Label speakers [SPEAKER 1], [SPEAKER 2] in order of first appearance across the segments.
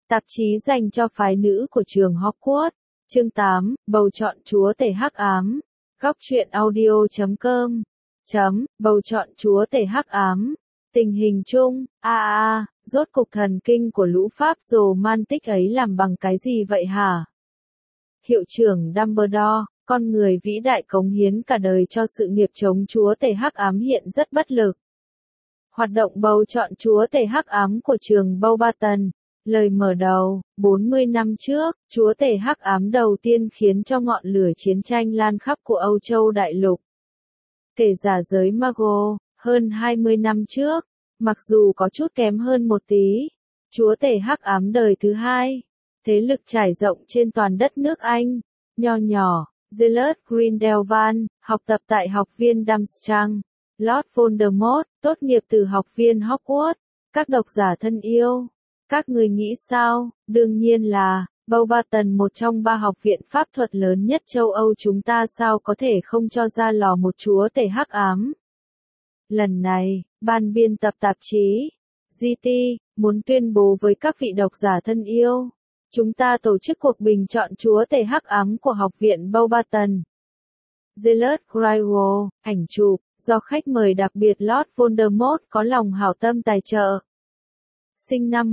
[SPEAKER 1] Tạp chí dành cho phái nữ của trường Hogwarts. Chương 8, bầu chọn chúa tể hắc ám. Góc truyện audio.com. Bầu chọn chúa tể hắc ám. Tình hình chung, rốt cục thần kinh của lũ Pháp romantic ấy làm bằng cái gì vậy hả? Hiệu trưởng Dumbledore, con người vĩ đại cống hiến cả đời cho sự nghiệp chống chúa tể hắc ám hiện rất bất lực. Hoạt động bầu chọn chúa tể hắc ám của trường Beauxbaton. Lời mở đầu, 40 năm trước, chúa tể hắc ám đầu tiên khiến cho ngọn lửa chiến tranh lan khắp của Âu Châu đại lục. Kể giả giới Mago, hơn 20 năm trước, mặc dù có chút kém hơn một tí, chúa tể hắc ám đời thứ hai, thế lực trải rộng trên toàn đất nước Anh, nho nhỏ, Gellert Grindelwald, học tập tại học viên Durmstrang, Lord Voldemort, tốt nghiệp từ học viên Hogwarts. Các độc giả thân yêu, các người nghĩ sao? Đương nhiên là, Beauxbaton, một trong 3 học viện pháp thuật lớn nhất châu Âu, chúng ta sao có thể không cho ra lò một chúa tể hắc ám. Lần này, ban biên tập tạp chí GT muốn tuyên bố với các vị độc giả thân yêu, chúng ta tổ chức cuộc bình chọn chúa tể hắc ám của học viện Beauxbaton. Gellert Grindelwald, ảnh chụp, do khách mời đặc biệt Lord Voldemort có lòng hảo tâm tài trợ. Sinh năm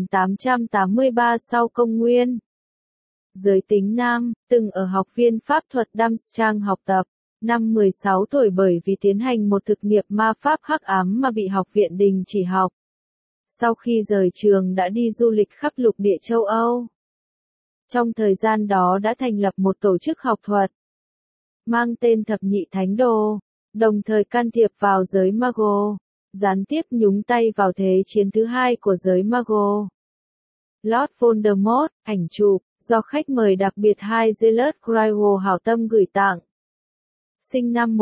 [SPEAKER 1] 1883 sau công nguyên. Giới tính nam, từng ở học viên pháp thuật Durmstrang học tập. Năm 16 tuổi bởi vì tiến hành một thực nghiệp ma pháp hắc ám mà bị học viện đình chỉ học. Sau khi rời trường đã đi du lịch khắp lục địa châu Âu. Trong thời gian đó đã thành lập một tổ chức học thuật mang tên Thập Nhị Thánh Đồ, đồng thời can thiệp vào giới Mago, gián tiếp nhúng tay vào thế chiến thứ hai của giới Mago. Lord Voldemort, ảnh chụp, do khách mời đặc biệt Gellert Grindelwald hảo tâm gửi tặng. Sinh năm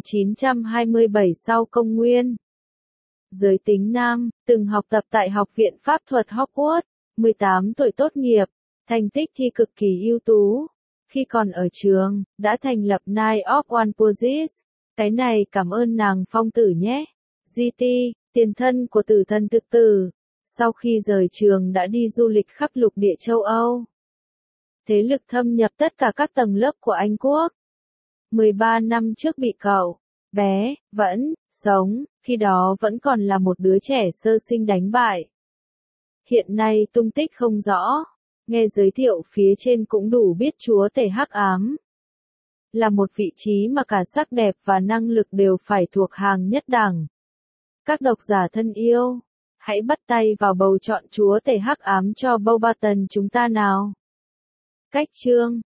[SPEAKER 1] 1927 sau công nguyên. Giới tính nam, từng học tập tại học viện pháp thuật Hogwarts, 18 tuổi tốt nghiệp, thành tích thi cực kỳ ưu tú. Khi còn ở trường, đã thành lập Knight of Olympus. Cái này cảm ơn nàng phong tử nhé. GT, tiền thân của tử thần thực tử. Sau khi rời trường đã đi du lịch khắp lục địa châu Âu. Thế lực thâm nhập tất cả các tầng lớp của Anh Quốc. 13 năm trước bị cậu bé vẫn sống, khi đó vẫn còn là một đứa trẻ sơ sinh đánh bại. Hiện nay tung tích không rõ. Nghe giới thiệu phía trên cũng đủ biết chúa tể hắc ám là một vị trí mà cả sắc đẹp và năng lực đều phải thuộc hàng nhất đẳng. Các độc giả thân yêu, hãy bắt tay vào bầu chọn chúa tể hắc ám cho Beauxbaton chúng ta nào. Cách chương